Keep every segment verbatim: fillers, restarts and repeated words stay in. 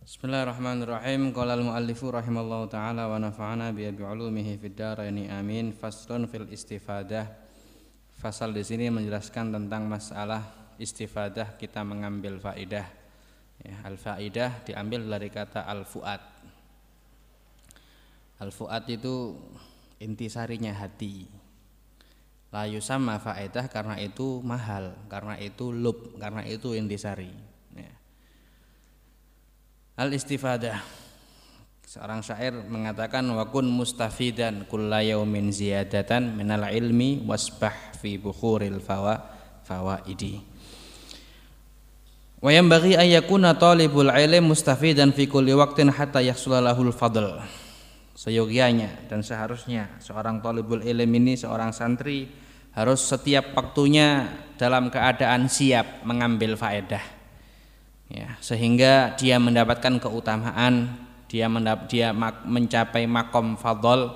Bismillahirrahmanirrahim. Qala al-muallifu rahimallahu taala wa nafa'ana bi ulumihi fid dharaini amin. Faslun fil istifadah. Fasal di sini menjelaskan tentang masalah istifadah, kita mengambil faidah. Ya, al-faidah diambil dari kata al-fuad. Al-fuad itu intisarinya hati. La yusamma faidah karena itu mahal, karena itu lub, karena itu intisari. Ya. Al-istifadah, seorang syair mengatakan wa kun mustafidan kulla yaumin ziyadatan minal ilmi wasbah fi bukhuril fawa fawaidi. Wa yanbaghi an yakuna talibul ilm mustafidan fi kulli waqtin hatta yahsula lahul fadl. Seyogianya dan seharusnya seorang talibul ilm ini, seorang santri, harus setiap waktunya dalam keadaan siap mengambil faedah. Ya, sehingga dia mendapatkan keutamaan, dia mendap, dia mak, mencapai makom fadl.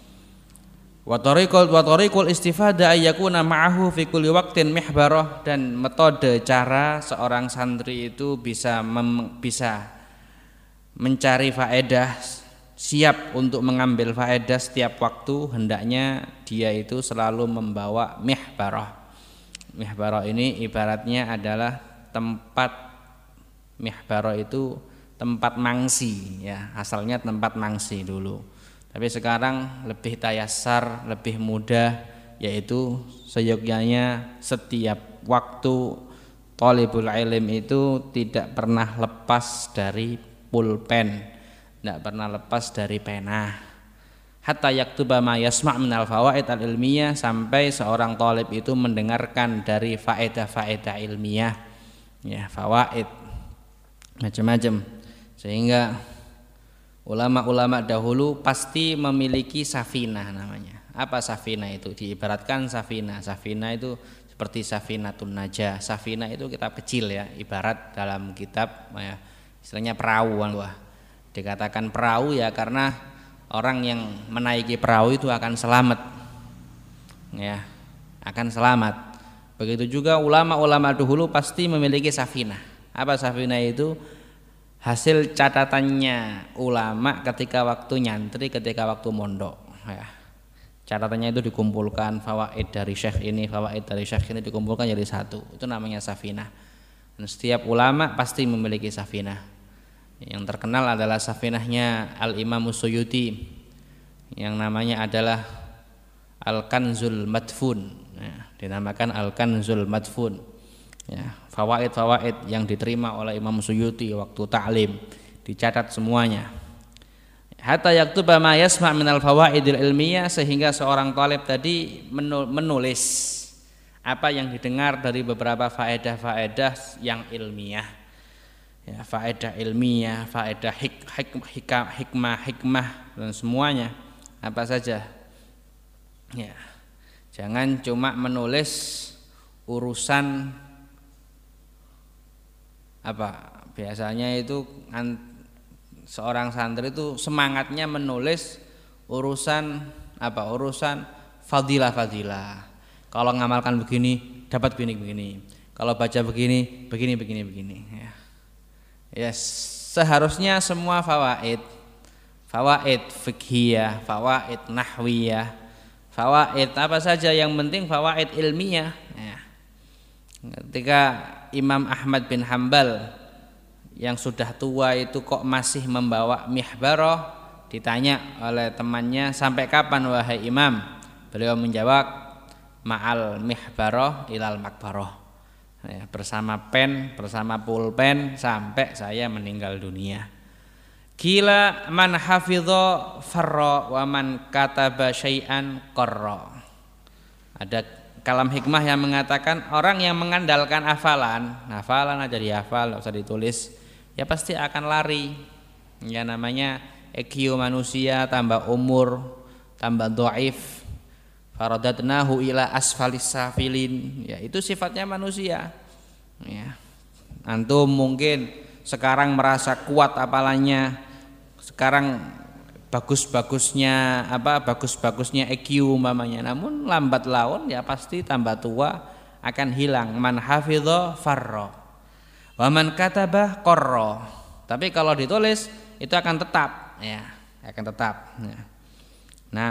Wa tariqul wa tariqul istifada ayyakuna ma'ahu fi kulli waqtin mihbarah, dan metode cara seorang santri itu bisa mem, bisa mencari faedah, siap untuk mengambil faedah setiap waktu, hendaknya dia itu selalu membawa mihbarah. Mihbarah ini ibaratnya adalah tempat. Mihbarah itu tempat mangsi, ya, asalnya tempat mangsi dulu. Tapi sekarang lebih tayassar, lebih mudah, yaitu seyogyanya setiap waktu thalibul ilm itu tidak pernah lepas dari pulpen, tidak pernah lepas dari pena. Hatta yaktuba ma yasma' minal fawaid al-ilmiyah, sampai seorang thalib itu mendengarkan dari faedah-faedah ilmiah, ya, fawaid macam-macam, sehingga ulama-ulama dahulu pasti memiliki safinah namanya. Apa safinah itu? Diibaratkan safinah. Safinah itu seperti safinatun najah. Safinah itu kitab kecil, ya, ibarat dalam kitab, ya, istilahnya perahu. Wah, dikatakan perahu ya karena orang yang menaiki perahu itu akan selamat, ya, akan selamat. Begitu juga ulama-ulama dahulu pasti memiliki safinah. Apa safinah itu? Hasil catatannya ulama ketika waktu nyantri, ketika waktu mondok, ya. Catatannya itu dikumpulkan, fawaid dari syekh ini, fawaid dari syekh ini dikumpulkan jadi satu. Itu namanya safinah. Dan setiap ulama pasti memiliki safinah. Yang terkenal adalah safinahnya Al-Imam Suyuti, yang namanya adalah Al-Kanzul Madfun, ya, dinamakan Al-Kanzul Madfun. Ya, fawaid-fawaid yang diterima oleh Imam Suyuti waktu ta'lim dicatat semuanya. Hatta yaktuba ma yasma' minal fawaidil ilmiyah, sehingga seorang talib tadi menulis apa yang didengar dari beberapa faedah-faedah yang ilmiah. Ya, faedah ilmiah, faedah hik, hik, hikmah, hikmah, hikmah dan semuanya apa saja. Ya. Jangan cuma menulis urusan apa, biasanya itu seorang santri itu semangatnya menulis urusan apa, urusan fadilah-fadilah. Kalau ngamalkan begini dapat begini-begini, kalau baca begini begini begini begini, ya. Ya, seharusnya semua fawaid, fawaid fiqhiyah, fawaid nahwiyah, fawaid apa saja, yang penting fawaid ilmiah, ya. Ketika Imam Ahmad bin Hambal yang sudah tua itu kok masih membawa mihbarah, ditanya oleh temannya, sampai kapan wahai Imam? Beliau menjawab, ma'al mihbarah ilal makbarah, ya, bersama pen, bersama pulpen sampai saya meninggal dunia. Kila man hafidha farra wa man kataba syai'an qarra. Ada kalam hikmah yang mengatakan orang yang mengandalkan hafalan, hafalan aja dihafal, enggak usah ditulis, ya pasti akan lari. Ya, namanya E Q manusia tambah umur, tambah dhaif. Faradatnahu ila asfalis safilin. Ya, itu sifatnya manusia. Ya. Antum mungkin sekarang merasa kuat hafalannya, sekarang bagus-bagusnya apa bagus-bagusnya E Q umpamanya, namun lambat laun ya pasti tambah tua akan hilang. Man hafidha farra wa man kataba qarra. Tapi kalau ditulis itu akan tetap, ya, akan tetap. Ya. Nah,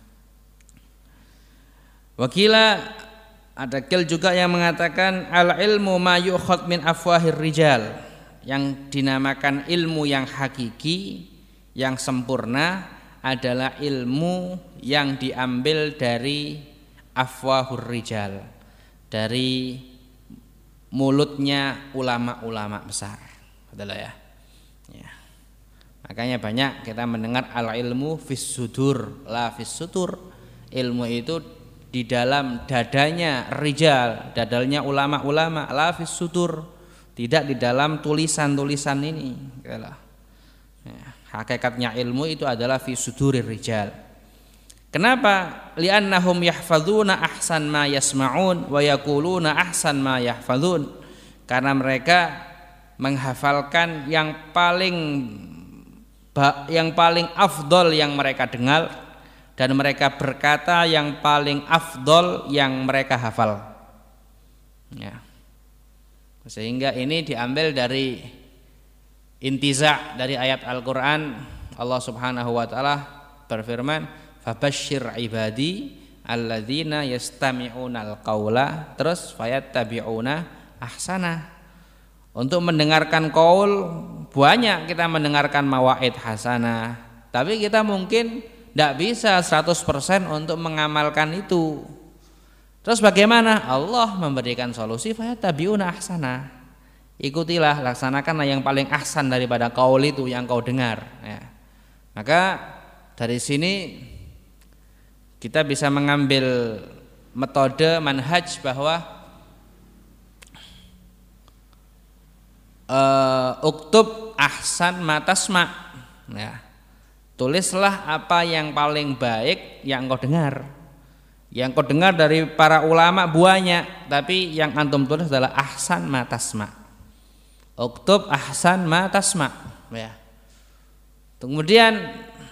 wakila ada kil juga yang mengatakan al ilmu ma yu'khad min afwahir rijal, yang dinamakan ilmu yang hakiki, yang sempurna adalah ilmu yang diambil dari afwahur rijal, dari mulutnya ulama-ulama besar. Betul ya? Ya. Makanya banyak kita mendengar al ilmu fis sudur la fis sutur. Ilmu itu di dalam dadanya rijal, dadanya ulama-ulama, la fis sudur, tidak di dalam tulisan-tulisan ini. Ya. Hakikatnya ilmu itu adalah fi sudurir rijal. Kenapa? Li'annahum yahfadzuna ahsan ma yasma'un wa yaquluna ahsan ma yahfadzun. Karena mereka menghafalkan yang paling yang paling afdol yang mereka dengar, dan mereka berkata yang paling afdol yang mereka hafal. Ya. Sehingga ini diambil dari intiza dari ayat Al-Qur'an. Allah Subhanahu wa taala berfirman, "Fabasyir ibadi alladzina yastami'unal qaula," terus fayattabi'una ahsana. Untuk mendengarkan qaul banyak kita mendengarkan mawaid hasanah, tapi kita mungkin tidak bisa seratus persen untuk mengamalkan itu. Terus bagaimana? Allah memberikan solusi, fayattabi'una ahsana. Ikutilah, laksanakanlah yang paling ahsan daripada qaul itu yang kau dengar. Ya. Maka dari sini kita bisa mengambil metode manhaj bahwa uh, uktub ahsan matasma, ya. Tulislah apa yang paling baik yang kau dengar. Yang kau dengar dari para ulama banyak, tapi yang antum tulis adalah ahsan matasma. Uktub ahsan matasma, ya. Kemudian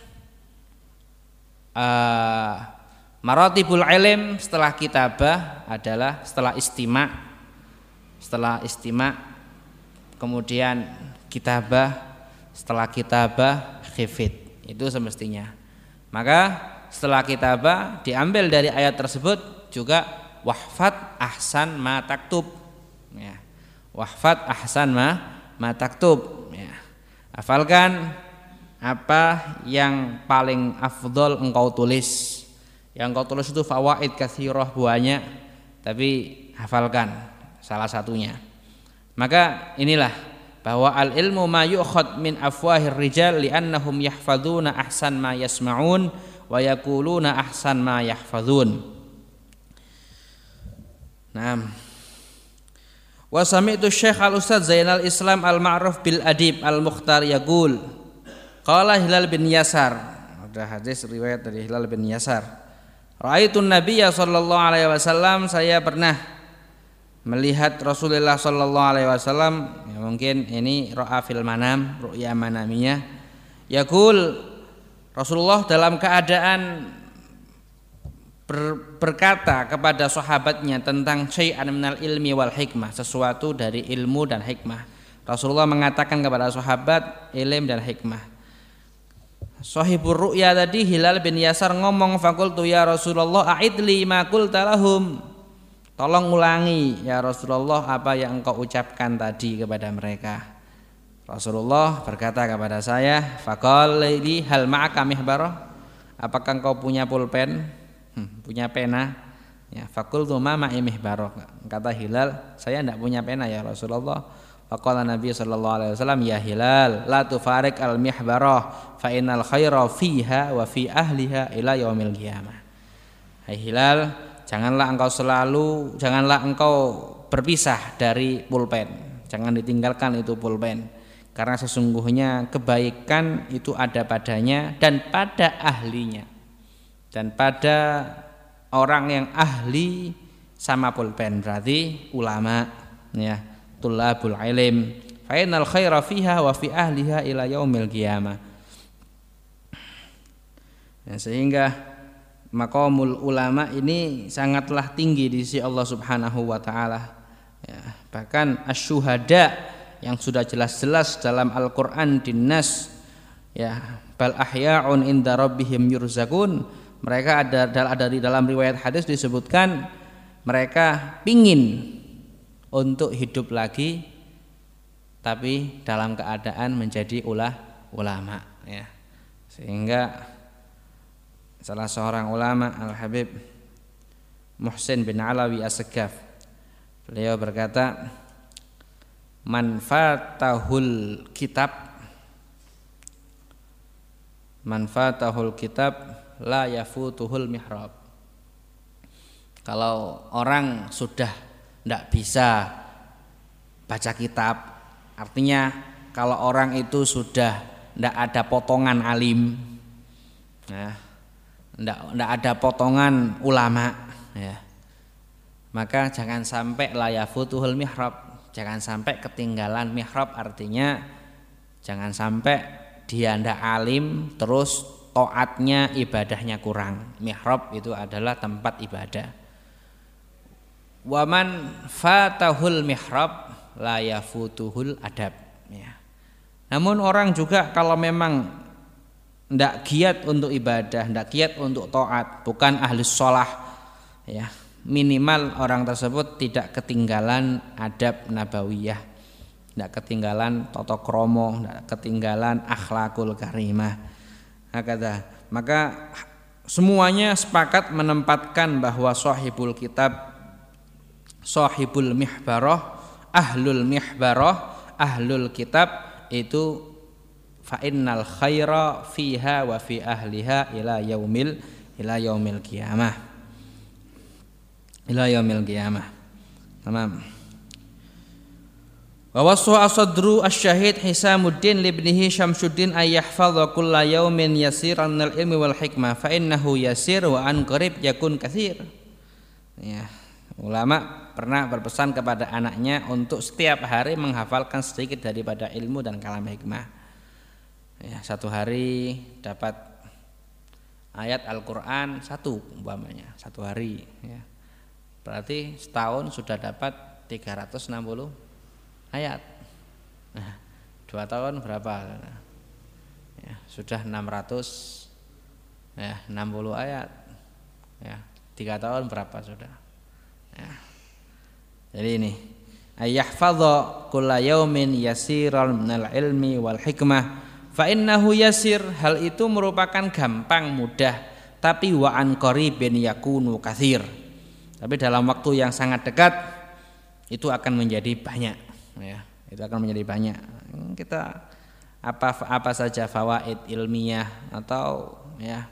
uh, maratibul ilm setelah kitabah adalah setelah istima, setelah istima, kemudian kitabah, setelah kitabah khifid. Itu semestinya. Maka setelah kitabah diambil dari ayat tersebut juga wahfad ahsan ma taktub, ya. Wahfad ahsan ma ma taktub, ya. Hafalkan apa yang paling afdol engkau tulis. Yang engkau tulis itu fawaid katsirah banyak, tapi hafalkan salah satunya. Maka inilah bahwa al ilmu ma yu'khad min afwahir rijal li'annahum yahfadzuna ahsan ma yasma'un wa yaquluna ahsan ma yahfadzun. Naam. Wa sami'tu Syekh Al-Ustadz Zainal Islam Al-Ma'ruf bil Adib Al-Mukhtar yaqul qala Hilal bin Yasar. Ada hadis riwayat dari Hilal bin Yasar. Ra'aitun Nabiyya sallallahu alaihi wasallam, saya pernah melihat Rasulullah sallallahu alaihi wasallam, ya mungkin ini ra'a fil manam, ru'ya manamiyah. Yaqul, Rasulullah dalam keadaan ber, berkata kepada sahabatnya tentang syai'an minal ilmi wal hikmah, sesuatu dari ilmu dan hikmah. Rasulullah mengatakan kepada sahabat ilm dan hikmah. Sahibur ru'ya tadi Hilal bin Yasar ngomong, faqultu ya Rasulullah a'idli ma qulta lahum. Tolong ulangi ya Rasulullah apa yang engkau ucapkan tadi kepada mereka. Rasulullah berkata kepada saya, faqal li hal ma'aka mihbarah, apakah engkau punya pulpen, hmm, punya pena? Ya, faqultu ma ma'i mihbarah. Kata Hilal, saya tidak punya pena ya Rasulullah. Faqala Nabi sallallahu alaihi wasallam, ya Hilal, la tufarik al mihbarah fa innal khaira fiha wa fi ahliha ila yaumil qiyamah. Hai Hilal, janganlah engkau selalu, janganlah engkau berpisah dari pulpen. Jangan ditinggalkan itu pulpen. Karena sesungguhnya kebaikan itu ada padanya dan pada ahlinya. Dan pada orang yang ahli sama pulpen, berarti ulama, ya, tulabul ilm. Fa innal khaira fiha wa fi ahliha ila yaumil qiyamah. Ya, sehingga maqamul ulama ini sangatlah tinggi di sisi Allah Subhanahu wa taala. Ya, bahkan asyuhada yang sudah jelas-jelas dalam Al-Qur'an dinnas ya, bal ahya'un inda rabbihim yurzaqun. Mereka ada ada di dalam riwayat hadis disebutkan mereka pingin untuk hidup lagi tapi dalam keadaan menjadi ulah ulama ya. Sehingga salah seorang ulama Al-Habib Muhsin bin Alawi As-Segaf, beliau berkata, man fatahul kitab man fatahul kitab la yafutuhul mihrab. Kalau orang sudah tidak bisa baca kitab, artinya kalau orang itu sudah tidak ada potongan alim, ya, tidak tidak ada potongan ulama, ya, maka jangan sampai la yafutuhul mihrab, jangan sampai ketinggalan mihrab. Artinya jangan sampai dia tidak alim terus taatnya ibadahnya kurang. Mihrab itu adalah tempat ibadah. Waman fatahul mihrab la yafutuhul adab ya. Namun orang juga kalau memang tidak giat untuk ibadah, tidak giat untuk taat, bukan ahli sholah ya, minimal orang tersebut tidak ketinggalan adab nabawiyah, tidak ketinggalan tata krama, tidak ketinggalan akhlakul karimah. Hakata. Maka semuanya sepakat menempatkan bahwa sahibul kitab, sahibul mihbarah, ahlul mihbarah, ahlul kitab itu fa innal khaira fiha wa fi ahliha ila yaumil ila yaumil qiyamah. Ila yaumil qiyamah. Tamam. Wa wasu asadru asy-syahid Hisamuddin libnihi Syamsuddin ay yahfadha kulla yaumin yasiran minal ilmi wal hikmah fa innahu yasir wa an qarib yakun katsir. Ya. Ulama pernah berpesan kepada anaknya untuk setiap hari menghafalkan sedikit daripada ilmu dan kalam hikmah. Ya, satu hari dapat ayat Al-Qur'an satu umpamanya, satu hari ya. Berarti setahun sudah dapat tiga ratus enam puluh ayat. Nah, dua tahun berapa? Ya, sudah enam ratus ya, enam puluh ayat. Ya, tiga tahun berapa sudah? Ya. Jadi ini ayyahfadha kulla yaumin yasiran minal ilmi wal hikmah fa innahu yasir, hal itu merupakan gampang mudah, tapi wa an qaribin yakunu katsir, tapi dalam waktu yang sangat dekat itu akan menjadi banyak ya, itu akan menjadi banyak. Kita apa apa saja fawaid ilmiah atau ya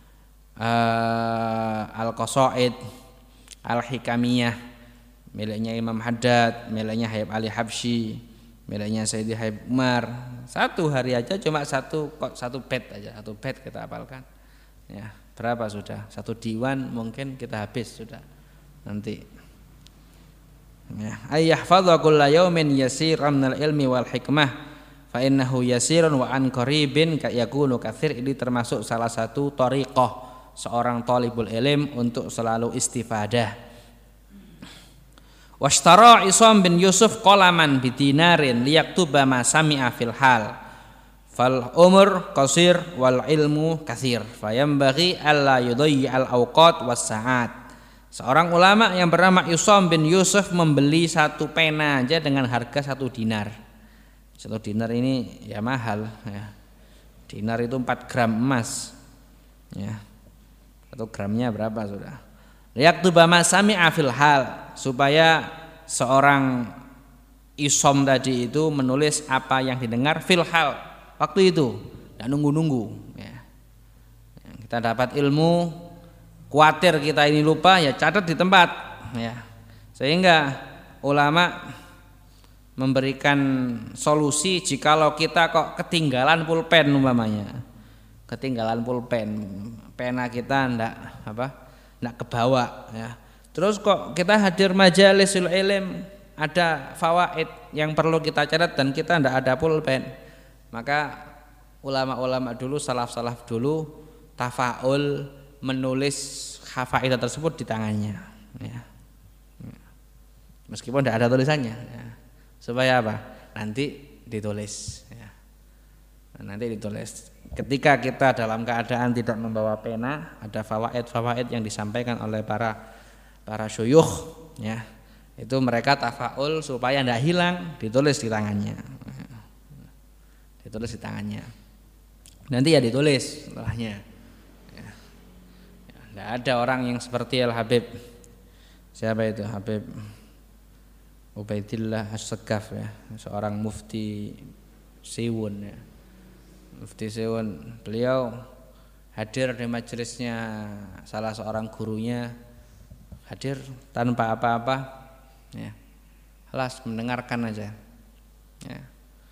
uh, al-qasaid al-hikamiyah miliknya Imam Haddad, miliknya Habib Ali Habsyi, miliknya Sayyidi Habib Umar. Satu hari aja cuma satu satu bait aja, satu bait kita hafalkan. Ya, berapa sudah? Satu diwan mungkin kita habis sudah. Nanti. Ya, ayyahfadha kulla yaumin yasiran minal ilmi wal hikmah fa innahu yasirun wa an qaribin yakunu katsir. Ini termasuk salah satu thariqah seorang talibul ilm untuk selalu istifadah. Washtara Isam bin Yusuf qalaman bidinarin liyaktuba ma sami'a fil hal fal umur qasir wal ilmu katsir fayambaghi alla yudayyi al awqat was sa'at. Seorang ulama yang bernama Isam bin Yusuf membeli satu pena aja dengan harga satu dinar. Satu dinar ini ya mahal ya. Dinar itu empat gram emas ya. Atau gramnya berapa sudah? Liyaktuba ma sami'a fil hal, supaya seorang Isom tadi itu menulis apa yang didengar fil hal, waktu itu, tidak nunggu-nunggu ya. Kita dapat ilmu, khawatir kita ini lupa ya catat di tempat ya. Sehingga ulama memberikan solusi jikalau kita kok ketinggalan pulpen umpamanya. Ketinggalan pulpen, pena kita ndak apa ndak kebawa ya. Terus kok kita hadir majalisul ilm, ada fawaid yang perlu kita catat dan kita ndak ada pulpen, maka ulama-ulama dulu, salaf-salaf dulu tafaul menulis hafaidah tersebut di tangannya ya. Meskipun ndak ada tulisannya ya. Supaya apa? nanti ditulis ya. Nanti ditulis. Ketika kita dalam keadaan tidak membawa pena, ada fawaid-fawaid yang disampaikan oleh para para syuyukh ya. Itu mereka tafaul supaya tidak hilang, ditulis di tangannya. Ditulis di tangannya. Nanti ya ditulis setelahnya. Ya. Tidak ada orang yang seperti Al Habib. Siapa itu? Habib Ubaidillah As-Segaf ya, seorang mufti Siwun ya. Mufti Siwun, beliau hadir di majelisnya salah seorang gurunya, hadir tanpa apa-apa ya. Alas mendengarkan aja. Ya.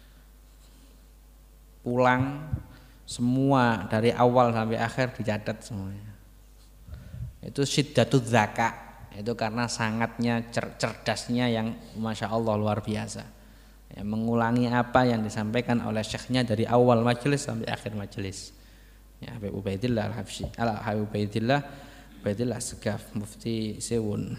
Pulang semua dari awal sampai akhir dicatat semuanya. Itu syiddatul zaka. Itu karena sangatnya cer- cerdasnya yang masya Allah luar biasa ya, mengulangi apa yang disampaikan oleh syekhnya dari awal majelis sampai akhir majelis ya. Habib Ubaidillah Al-Habsyi Al-Habib Ubaidillah Ubaidillah Segaf mufti Siwun.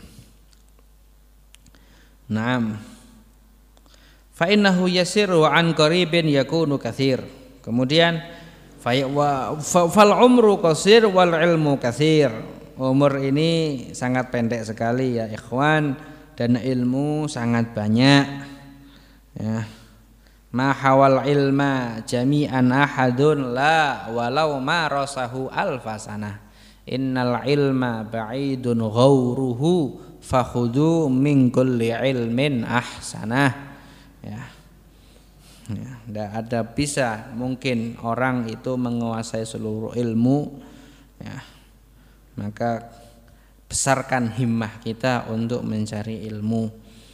Naam. Fa innahu yasiru an qaribin yakunu katsir. Kemudian fa fal umru qasir wal ilmu katsir. Umur ini sangat pendek sekali ya ikhwan, dan ilmu sangat banyak ya. Ma hawal ilma jami'an ahadun la walau ma rasahu alfasanah. Innal ilma ba'idun ghauruhu fakhudu min kulli ilmin ahsanah ya. Ya, tidak ada bisa mungkin orang itu menguasai seluruh ilmu ya. Maka besarkan himmah kita untuk mencari ilmu.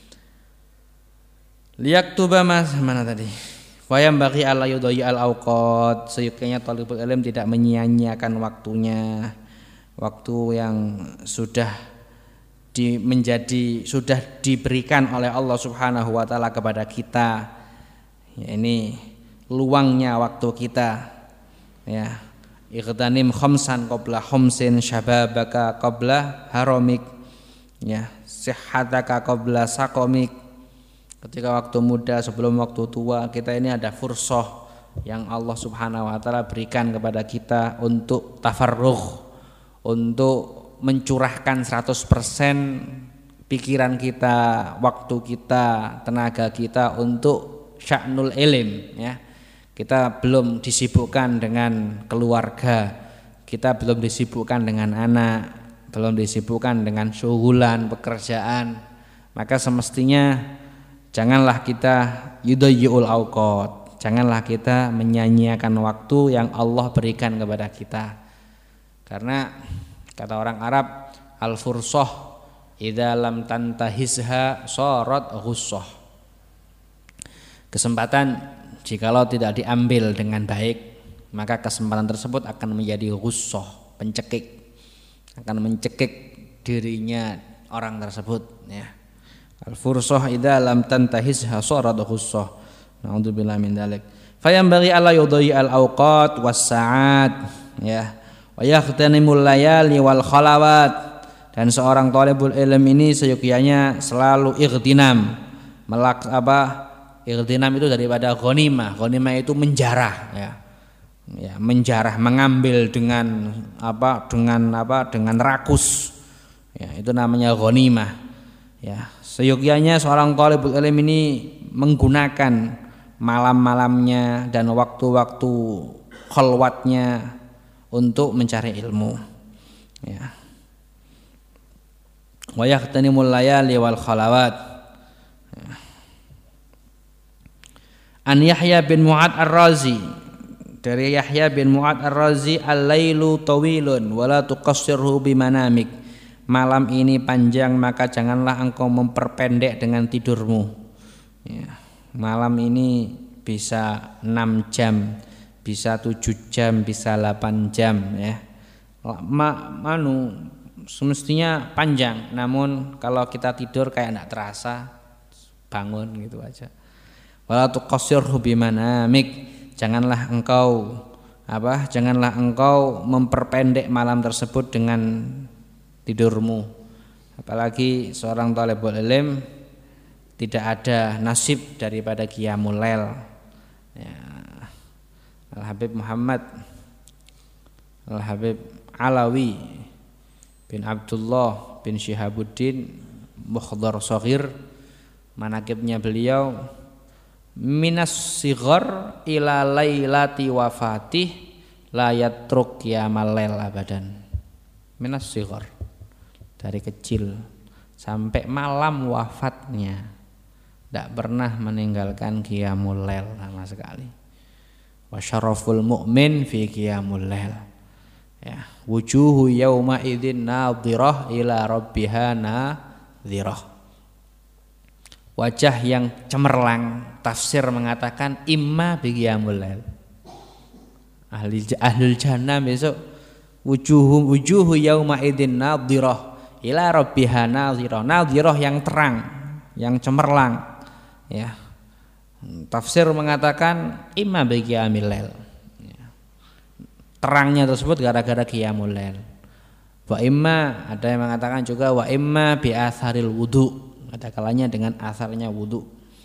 Liyaktuba mas mana tadi? Wayam bagi ala yudai al awqat. Seyuknya talibul ilm tidak menyia-nyiakan waktunya. Waktu yang sudah di, menjadi sudah diberikan oleh Allah Subhanahu wa taala kepada kita. Ya, ini luangnya waktu kita. Ya. Iqtanim khamsan qabla khamsin syababaka qabla haramik ya, sihhataka qabla saqamik. Ketika waktu muda sebelum waktu tua, kita ini ada fursah yang Allah Subhanahu wa taala berikan kepada kita untuk tafarrugh, untuk mencurahkan seratus persen pikiran kita, waktu kita, tenaga kita untuk sya'nul ilm ya. Kita belum disibukkan dengan keluarga, kita belum disibukkan dengan anak, belum disibukkan dengan syugulan, pekerjaan. Maka semestinya janganlah kita yudayyul awqat, janganlah kita menyanyiakan waktu yang Allah berikan kepada kita. Karena kata orang Arab, al-fursah idza lam tantahizha sharat ghussah. Kesempatan jikalau tidak diambil dengan baik, maka kesempatan tersebut akan menjadi ghussah, pencekik, akan mencekik dirinya orang tersebut ya. Al-fursah idza lam tantahizha sharat ghussah. Na'udzubillahi min dzalik. Fayambaghi alla yudhi al-awqat was-sa'at ya. Wa yaghtanimul layali wal khalawat. Dan seorang thalibul ilm ini seyogyanya selalu ightinam, melak apa? Ightinam itu daripada ghanimah. Ghanimah itu menjarah ya. Ya, menjarah, mengambil dengan apa? Dengan apa? Dengan rakus. Ya, itu namanya ghanimah. Ya, seyogyanya seorang thalibul ilm ini menggunakan malam-malamnya dan waktu-waktu khalwatnya untuk mencari ilmu. Ya. Wa yahtanimul layali wal khalawat. An Yahya bin Mu'ad Ar-Razi, dari Yahya bin Mu'ad Ar-Razi, al-lailu tawilun wala tuqassirhu bimanamik. Malam ini panjang, maka janganlah engkau memperpendek dengan tidurmu ya. Malam ini bisa enam jam, bisa tujuh jam, bisa delapan jam ya. Ma, manu semestinya panjang, namun kalau kita tidur kayak enggak terasa, bangun gitu aja. Wala tuqassirhu bimanamik. Janganlah engkau apa? Janganlah engkau memperpendek malam tersebut dengan tidurmu. Apalagi seorang thalibul ilm tidak ada nasib daripada qiyamul lail. Ya. Al-Habib Muhammad Al-Habib Alawi bin Abdullah bin Syihabuddin Mukhdar Shaghir, manaqibnya beliau minas sighar ila lailati wafatih la yatruk qiyamal lail abadan. Minas sighar, dari kecil sampai malam wafatnya tidak pernah meninggalkan qiyamul lail sama sekali. Wa syaraful mu'min fi qiyamul lail. Ya, wujuhu yauma idzin nadhirah ila rabbiha nadhirah. Wajah yang cemerlang, tafsir mengatakan imma bi qiyamul lail. Ahli ahlul jannah besok wujuhu wujuhu yauma idzin nadhirah ila rabbiha nadhirah. Nadhirah yang terang, yang cemerlang. Ya. Tafsir mengatakan imma bi qiyamil lail. Terangnya tersebut gara-gara qiyamul lail. Wa imma, ada yang mengatakan juga wa imma bi atharil wudu. Ada kalanya dengan asarnya wudu.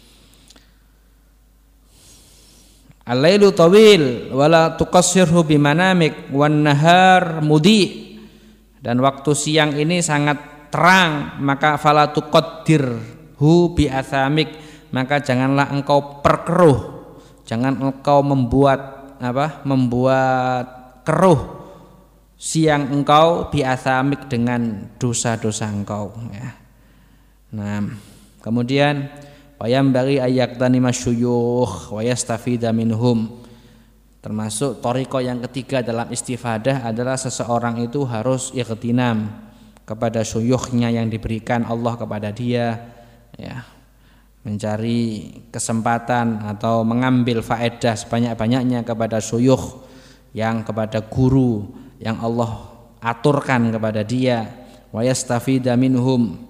Al-lailu tawil wala tuqassirhu bimanamik wan nahar mudi. Dan waktu siang ini sangat terang, maka fala tuqaddirhu bi athamik, maka janganlah engkau perkeruh, jangan engkau membuat apa? membuat keruh siang engkau bi athamik dengan dosa-dosa engkau, ya. Nah, kemudian wayam bagi ayak tani masyuyukh wayastafida minhum. Termasuk thariqah yang ketiga dalam istifadah adalah seseorang itu harus ightinam kepada syuyukhnya yang diberikan Allah kepada dia, ya, mencari kesempatan atau mengambil faedah sebanyak-banyaknya kepada syuyukh yang kepada guru yang Allah aturkan kepada dia, wayastafida minhum.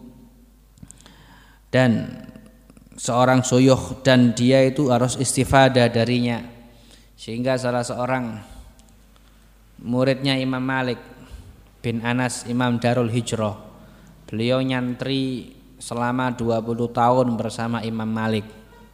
Dan seorang syuyukh dan dia itu harus istifadah darinya. Sehingga salah seorang muridnya Imam Malik bin Anas, Imam Darul Hijrah, beliau nyantri selama dua puluh tahun bersama Imam Malik.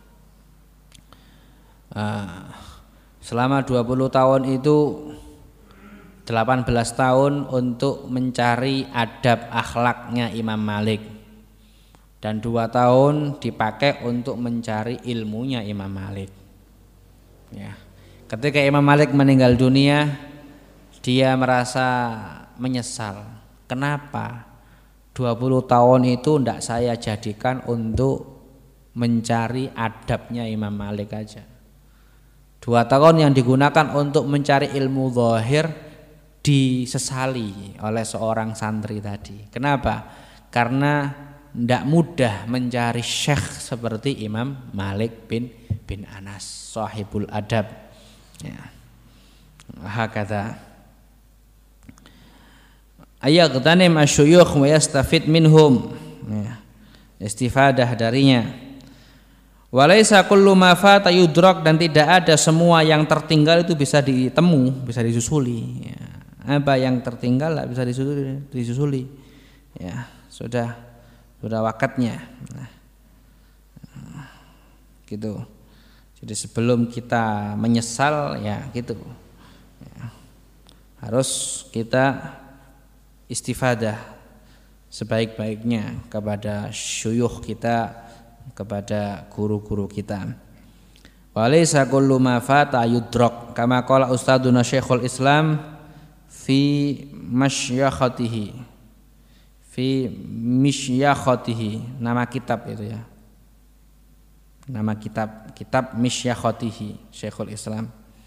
Selama dua puluh tahun itu delapan belas tahun untuk mencari adab akhlaknya Imam Malik. Dan dua tahun dipakai untuk mencari ilmunya Imam Malik. Ya. Ketika Imam Malik meninggal dunia, dia merasa menyesal. Kenapa dua puluh tahun itu tidak saya jadikan untuk mencari adabnya Imam Malik aja. Dua tahun yang digunakan untuk mencari ilmu zahir disesali oleh seorang santri tadi. Kenapa? Karena tidak mudah mencari syekh seperti Imam Malik bin bin Anas, sahibul adab. Ya. Hakadha. Ayaghtanim asyuyukh wa yastafid minhum. Ya. Istifadah darinya. Walaisa kullu ma fata yudrak, dan tidak ada semua yang tertinggal itu bisa ditemu, bisa disusuli. Ya. Apa yang tertinggal bisa disusuli, disusuli. Ya, sudah sudah wakatnya. Nah, gitu. Jadi sebelum kita menyesal, ya gitu, ya, harus kita istifadah sebaik-baiknya kepada syuyukh kita, kepada guru-guru kita. Walaysa kullu ma fata yudrak, kama qala ustaduna Syekhul Islam fi masyakhatihi fi misyakhatihi, nama kitab itu ya, nama kitab kitab misyakhatihi Syekhul Islam,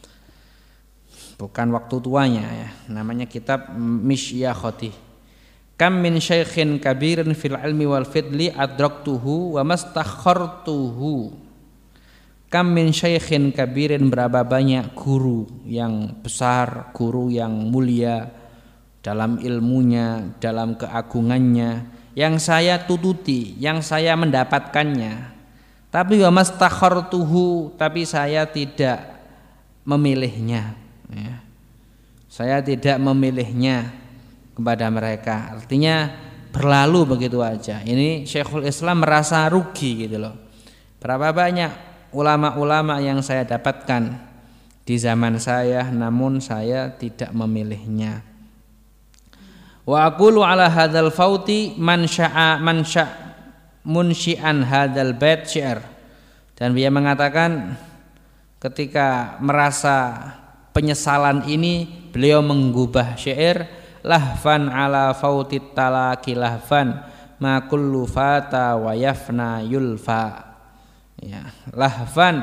bukan waktu tuanya ya, namanya kitab misyakhatihi. Kam min syaikhin kabirin fil ilmi wal fidli adraktuhu wa mastakhartuhu. Kam min syaikhin kabirin, berapa banyak guru yang besar, guru yang mulia dalam ilmunya, dalam keagungannya, yang saya tututi, yang saya mendapatkannya. Tapi wa mastakhartuhu, tapi saya tidak memilihnya, ya. Saya tidak memilihnya kepada mereka. Artinya berlalu begitu aja. Ini Syekhul Islam merasa rugi gitu loh. Berapa banyak ulama-ulama yang saya dapatkan di zaman saya, namun saya tidak memilihnya. Wa aqulu ala hadzal fauti man syaa man sya munsyi'an hadzal bait syair. Dan dia mengatakan ketika merasa penyesalan ini beliau menggubah syair, lahfan ala fautit talaqi lahfan ma kullu fata wa yafna yulfa. Ya, lahfan,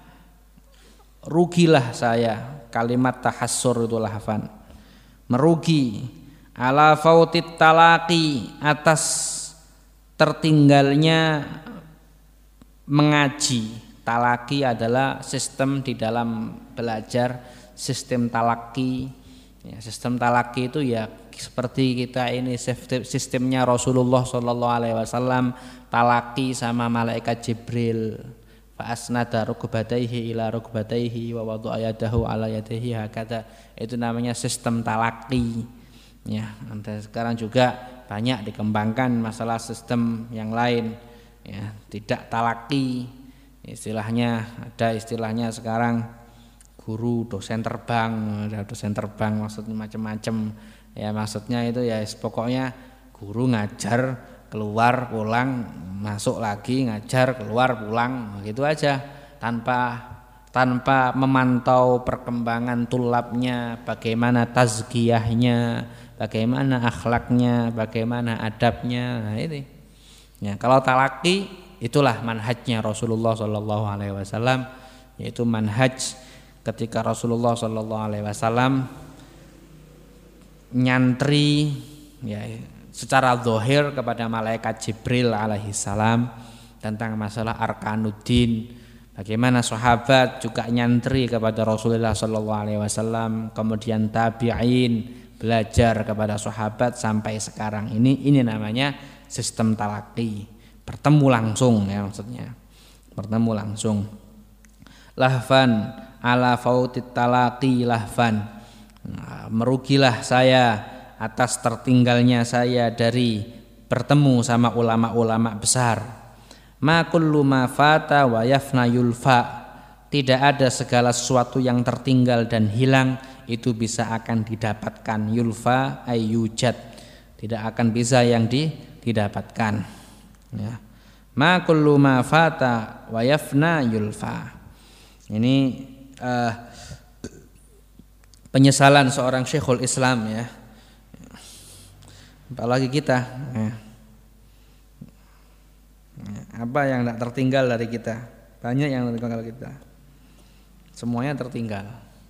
rugilah saya, kalimat tahassur itu lahfan, merugi, ala fautit talaqi, atas tertinggalnya mengaji. Talaki adalah sistem di dalam belajar, sistem talaki. Ya, sistem talaki itu ya seperti kita ini sistemnya Rasulullah Shallallahu Alaihi Wasallam, talaki sama malaikat Jibril. Fa asnada rukbatayhi ila rukbatayhi wa wada'a yadahu ala yadihi hakata. Itu namanya sistem talaki. Ya, sekarang juga banyak dikembangkan masalah sistem yang lain. Ya, tidak talaki. Istilahnya ada istilahnya sekarang guru dosen terbang, ada dosen terbang maksudnya macam-macam. Ya maksudnya itu ya pokoknya guru ngajar keluar pulang masuk lagi ngajar keluar pulang gitu aja tanpa tanpa memantau perkembangan tulabnya, bagaimana tazkiyahnya, bagaimana akhlaknya, bagaimana adabnya. Nah ini. Ya kalau talaki itulah manhajnya Rasulullah Shallallahu Alaihi Wasallam, yaitu manhaj ketika Rasulullah Shallallahu Alaihi Wasallam nyantri ya secara zahir kepada malaikat Jibril alaihi salam tentang masalah arkanuddin. Bagaimana sahabat juga nyantri kepada Rasulullah Shallallahu Alaihi Wasallam, kemudian tabi'in belajar kepada sahabat sampai sekarang ini. Ini namanya sistem talaki. Bertemu langsung ya maksudnya bertemu langsung. Lahfan ala fautit talaqi lahfan, nah, merugilah saya atas tertinggalnya saya dari bertemu sama ulama-ulama besar. Ma kullu ma fata wa yafna yulfa, tidak ada segala sesuatu yang tertinggal dan hilang itu bisa akan didapatkan. Yulfa ayyujad, tidak akan bisa yang di, didapatkan. Ya. Ma kullu ma fata wa yafna yulfa. Ini uh, penyesalan seorang Syekhul Islam ya. Apalagi kita ya. Apa yang tidak tertinggal dari kita? Banyak yang tertinggal kita. Semuanya tertinggal.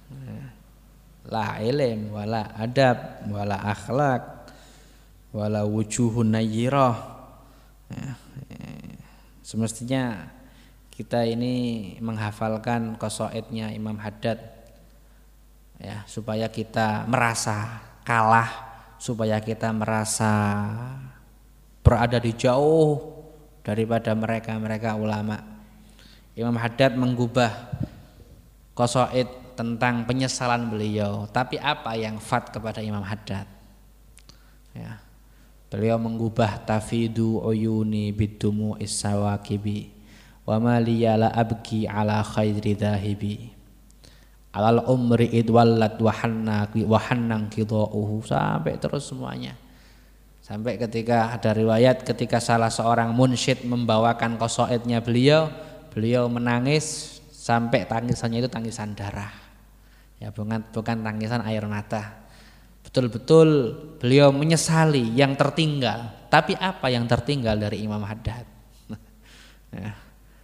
La ilm wala adab wala akhlak wala wujuhun nayyirah. Ya, semestinya kita ini menghafalkan qasaidnya Imam Haddad ya, supaya kita merasa kalah, supaya kita merasa berada di jauh daripada mereka-mereka ulama. Imam Haddad menggubah qasaid tentang penyesalan beliau, tapi apa yang fat kepada Imam Haddad? Ya. Beliau mengubah tafidu uyuni bidumu isawakibi wa ma liyala abki ala khairi dhahibi alal umri idwallat wa hanna wa hannang qidauhu, sampai terus semuanya. Sampai ketika ada riwayat ketika salah seorang munsyid membawakan qasaidnya beliau, beliau menangis sampai tangisannya itu tangisan darah. Ya bukan bukan tangisan air mata. Betul-betul beliau menyesali yang tertinggal. Tapi apa yang tertinggal dari Imam Haddad? Ya.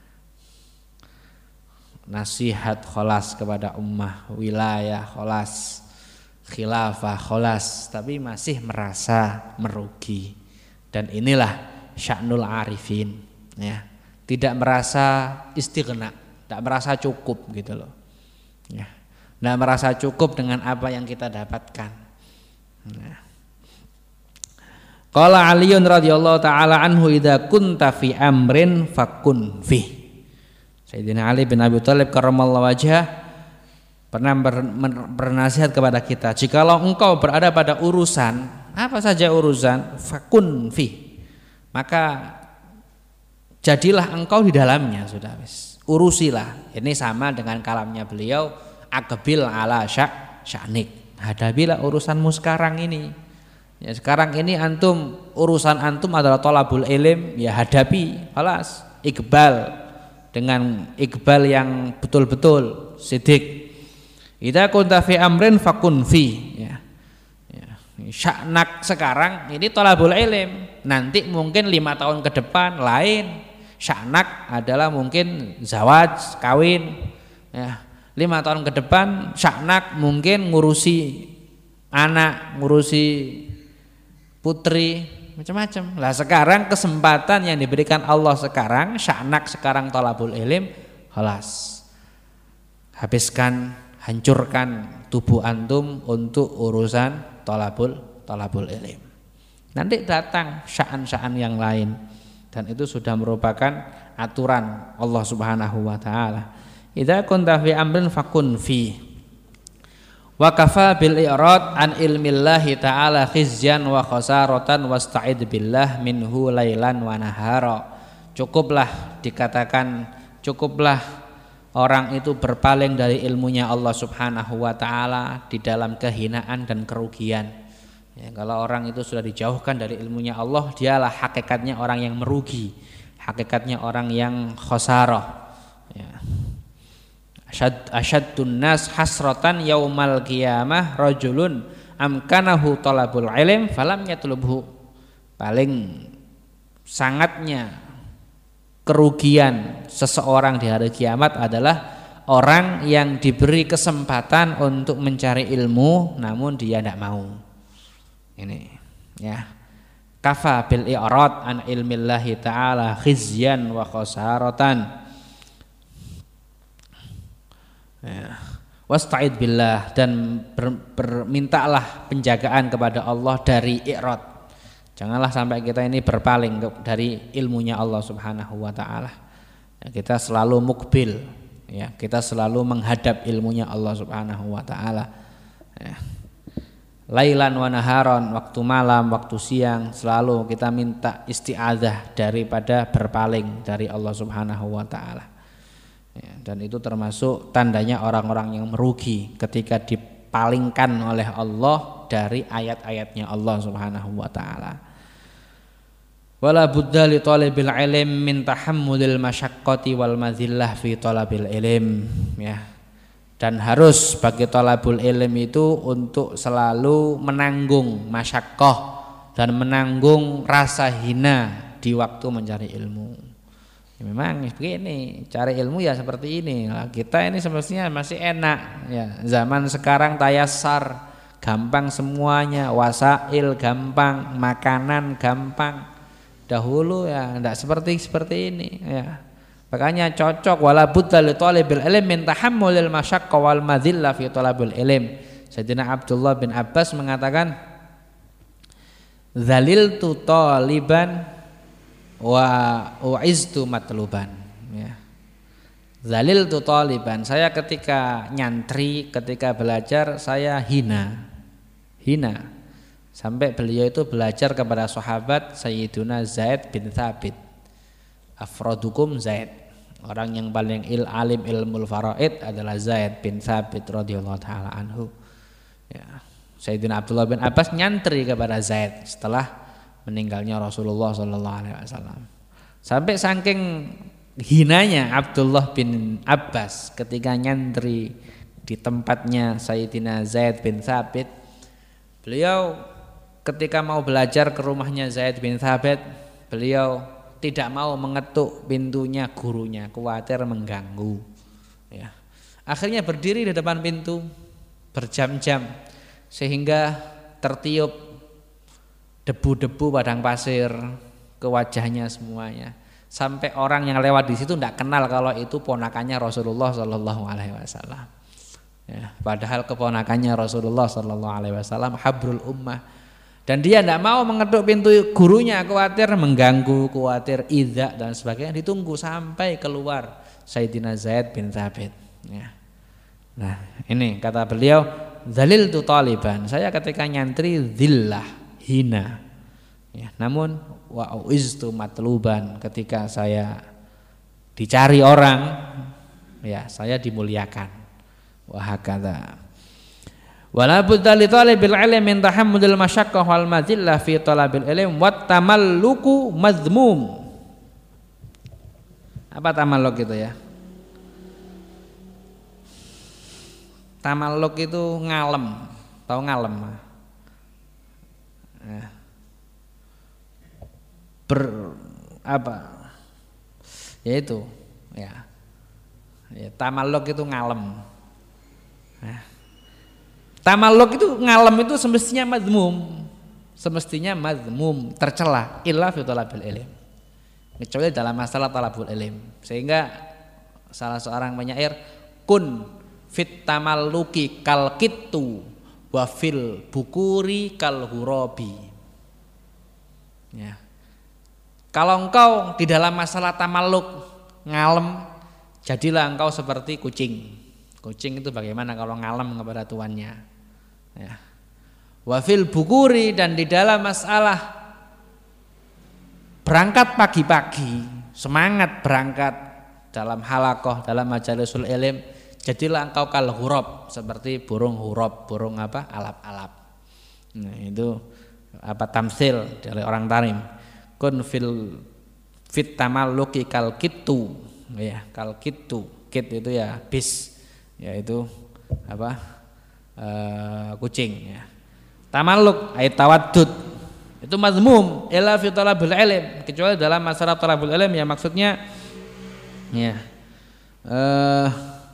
Nasihat kholas kepada ummah, wilayah kholas, khilafah kholas, tapi masih merasa merugi. Dan inilah sya'nul arifin ya. Tidak merasa istighna, tidak merasa cukup gitu loh ya. Tidak merasa cukup dengan apa yang kita dapatkan. Nah. Qala Aliun radhiyallahu taala anhu idza kunta fi amrin fakun fi. Sayyidina Ali bin Abi Thalib karramallahu wajhah pernah ber, bernasihat kepada kita, jikalau engkau berada pada urusan apa saja urusan, fakun fi, maka jadilah engkau di dalamnya, sudah wis. Urusilah. Ini sama dengan kalamnya beliau, aqbil ala sya' sya'nik. Hadapilah urusanmu sekarang ini. Ya, sekarang ini antum, urusan antum adalah thalabul ilm, ya hadapi, halas, iqbal dengan iqbal yang betul-betul sidik. Idza kunta fi amrin fakun fi, ya. Ya, sya'nak sekarang ini thalabul ilm, nanti mungkin lima tahun ke depan lain. Sya'nak adalah mungkin zawaj, kawin, ya. Lima tahun ke depan sya'nak mungkin ngurusi anak, ngurusi putri, macam-macam. Lah sekarang kesempatan yang diberikan Allah sekarang, sya'nak sekarang thalabul ilm, halas. Habiskan, hancurkan tubuh antum untuk urusan thalabul thalabul ilm. Nanti datang sya'an-sya'an yang lain. Dan itu sudah merupakan aturan Allah Subhanahu wa taala. Idza kunta fi amrin fakun fi. Wa kafa bil i'rad an ilmillahi ta'ala khizyan wa khasaratan wasta'id billah minhu lailan wa nahara. Cukuplah dikatakan, cukuplah orang itu berpaling dari ilmunya Allah Subhanahu wa taala di dalam kehinaan dan kerugian. Ya, kalau orang itu sudah dijauhkan dari ilmunya Allah, dialah hakikatnya orang yang merugi, hakikatnya orang yang khosarah. Ya. Asyad asyaddun nas hasratan yaumal qiyamah rajulun amkanahu talabul ilm falam yatlubhu. Paling sangatnya kerugian seseorang di hari kiamat adalah orang yang diberi kesempatan untuk mencari ilmu namun dia tidak mau. Ini ya, kafa bil i'rad an ilmillahi ta'ala khizyan wa khasaratan, ya. Wasta'id billah, dan ber, bermintalah penjagaan kepada Allah dari i'rad. Janganlah sampai kita ini berpaling dari ilmunya Allah Subhanahu wa taala. Ya, kita selalu mukbil, ya, kita selalu menghadap ilmunya Allah Subhanahu wa taala. Ya. Lailan wa naharon, waktu malam, waktu siang, selalu kita minta isti'adzah daripada berpaling dari Allah Subhanahu wa taala. Ya, dan itu termasuk tandanya orang-orang yang merugi ketika dipalingkan oleh Allah dari ayat-ayatnya Allah Subhanahu wa taala. Wala budda li talibil ilm min tahammulil masyaqqati wal madhillah fi talabil ilm, ya. Dan harus bagi thalabul ilm itu untuk selalu menanggung masyaqqah dan menanggung rasa hina di waktu mencari ilmu. Ya, memang begini, cari ilmu ya seperti ini. Nah, kita ini semestinya masih enak, ya. Zaman sekarang tayassar, gampang semuanya, wasail gampang, makanan gampang. Dahulu ya tidak seperti seperti ini, ya. Makanya cocok wala budda li talibil ilm min tahammulil masyaqqa wal madhillah fi talabil ilm. Sayyidina Abdullah bin Abbas mengatakan, dzaliltu taliban wa uiztu matluban, ya. Dzaliltu taliban, saya ketika nyantri, ketika belajar saya hina. Hina. Sampai beliau itu belajar kepada sahabat Sayyiduna Zaid bin Thabit. Afrodukum Zaid, orang yang paling il alim ilmul faraid adalah Zaid bin Thabit radhiyallahu taala anhu. Ya. Sayyidina Abdullah bin Abbas nyantri kepada Zaid setelah meninggalnya Rasulullah sallallahu alaihi wasallam. Sampai saking hinanya Abdullah bin Abbas ketika nyantri di tempatnya Sayyidina Zaid bin Thabit, beliau ketika mau belajar ke rumahnya Zaid bin Thabit, beliau tidak mau mengetuk pintunya gurunya, khawatir mengganggu, ya. Akhirnya berdiri di depan pintu berjam-jam sehingga tertiup debu-debu padang pasir ke wajahnya semuanya. Sampai orang yang lewat di situ tidak kenal kalau itu ponakannya Rasulullah Sallallahu Alaihi Wasallam. Ya, padahal keponakannya Rasulullah Sallallahu Alaihi Wasallam habrul ummah. Dan dia tidak mau mengetuk pintu gurunya, khawatir mengganggu, khawatir idza dan sebagainya. Ditunggu sampai keluar Sayyidina Zaid bin Thabit, ya. Nah ini kata beliau, dzaliltu taliban, saya ketika nyantri zillah, hina. Ya, namun wa uiztu matluban, ketika saya dicari orang, ya saya dimuliakan. Wa hakadha. Wala budda li talibil ilmi min tahammudil masyaqqah wal madillah fi talabil ilm wat tamalluku madhmum. Apa tamalluk itu ya? Tamalluk itu ngalem, tahu ngalem? Nah, ber apa? Yaitu ya. Ya, tamalluk itu ngalem. Nah, tamalluk itu ngalem itu semestinya mazmum, semestinya mazmum, tercela, illa fi talabil ilm, kecuali dalam masalah talabul ilm. Sehingga salah seorang penyair, kun fit tamalluki kal kittu wa fil bukuri kal hurabi. Ya. Kalau engkau di dalam masalah tamalluk ngalem, jadilah engkau seperti kucing. Kucing itu bagaimana kalau ngalem kepada tuannya? Ya. Wafil bukuri, dan di dalam masalah berangkat pagi-pagi, semangat berangkat dalam halakoh, dalam majalisul ilm, jadilah engkau kal hurab, seperti burung hurab, burung apa? Alap-alap. Nah, itu apa tamsil dari orang Tarim. Kun fil fit tamalluki kal kittu, ya, kal kittu. Kit itu ya bis, yaitu apa? Uh, kucing ya. Tamalluk ay tawaddud itu mazmum illa fi talabil ilm, kecuali dalam masalah talabul ilm, ya maksudnya ya uh,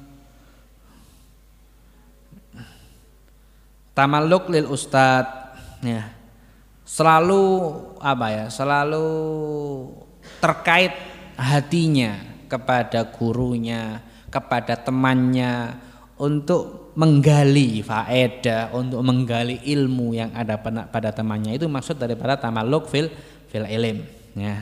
tamalluk lil ustad, ya selalu apa ya selalu terkait hatinya kepada gurunya, kepada temannya, untuk menggali faedah, untuk menggali ilmu yang ada pada temannya. Itu maksud daripada tamalluk fil fil ilm, ya.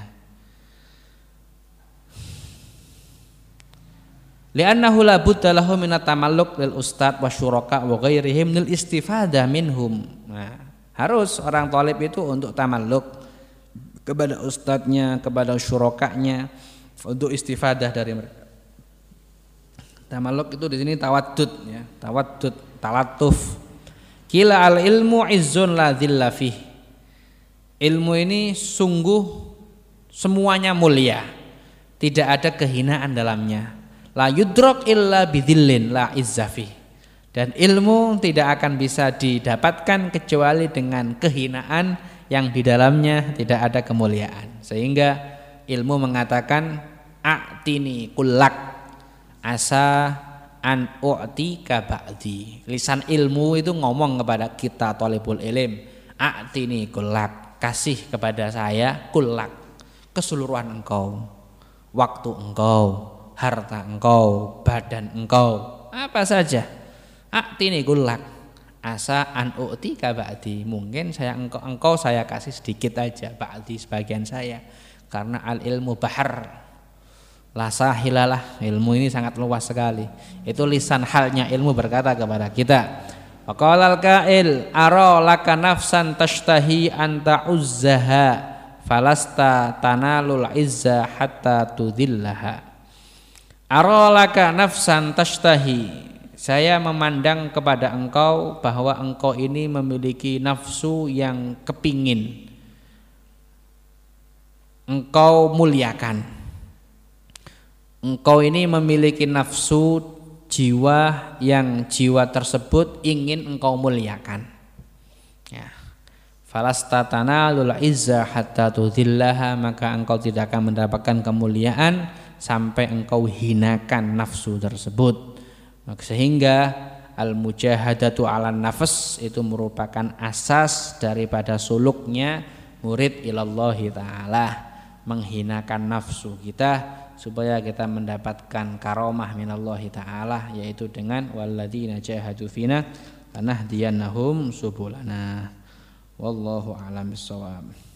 Li'annahu la budda lahu min at-tamalluk lil ustad wa syuraka wa ghairihim lil istifadah minhum. Nah, harus orang thalib itu untuk tamalluk kepada ustadznya, kepada syurakanya, untuk istifadah dari mereka. Tamalluk itu di sini tawaddud, ya, tawaddud, talatuf. Kila al ilmu izzun la dhilla fih. Ilmu ini sungguh semuanya mulia, tidak ada kehinaan dalamnya. La yudrak illa bidhillin la izza fih. Dan ilmu tidak akan bisa didapatkan kecuali dengan kehinaan yang di dalamnya tidak ada kemuliaan. Sehingga ilmu mengatakan a'tini kullak asa an u'ti ka ba'di. Lisan ilmu itu ngomong kepada kita thalibul ilm, a'tini kullak, kasih kepada saya kullak, keseluruhan engkau, waktu engkau, harta engkau, badan engkau, apa saja. A'tini kullak asa an u'ti ka ba'di. Mungkin saya engkau, engkau saya kasih sedikit aja, ba'di sebagian saya. Karena al ilmu bahar la sahilalah, ilmu ini sangat luas sekali. Itu lisan halnya ilmu berkata kepada kita. Waqala al-qail ara laka nafsan tashtahi anta uzzaha falasta tanalul izza hatta tudhillaha. Ara laka nafsan tashtahi, saya memandang kepada engkau bahwa engkau ini memiliki nafsu yang kepingin engkau muliakan. Engkau ini memiliki nafsu, jiwa yang jiwa tersebut ingin engkau muliakan. Ya. Falastatana lul izza hatta tudhillaha, maka engkau tidak akan mendapatkan kemuliaan sampai engkau hinakan nafsu tersebut. Sehingga al-mujahadatu 'alan nafs itu merupakan asas daripada suluknya murid ilallahi ta'ala, menghinakan nafsu kita supaya kita mendapatkan karomah minallahi ta'ala, yaitu dengan walladzina jahadu fina lanahdiyannahum subulana. Wallahu a'lam bissawab.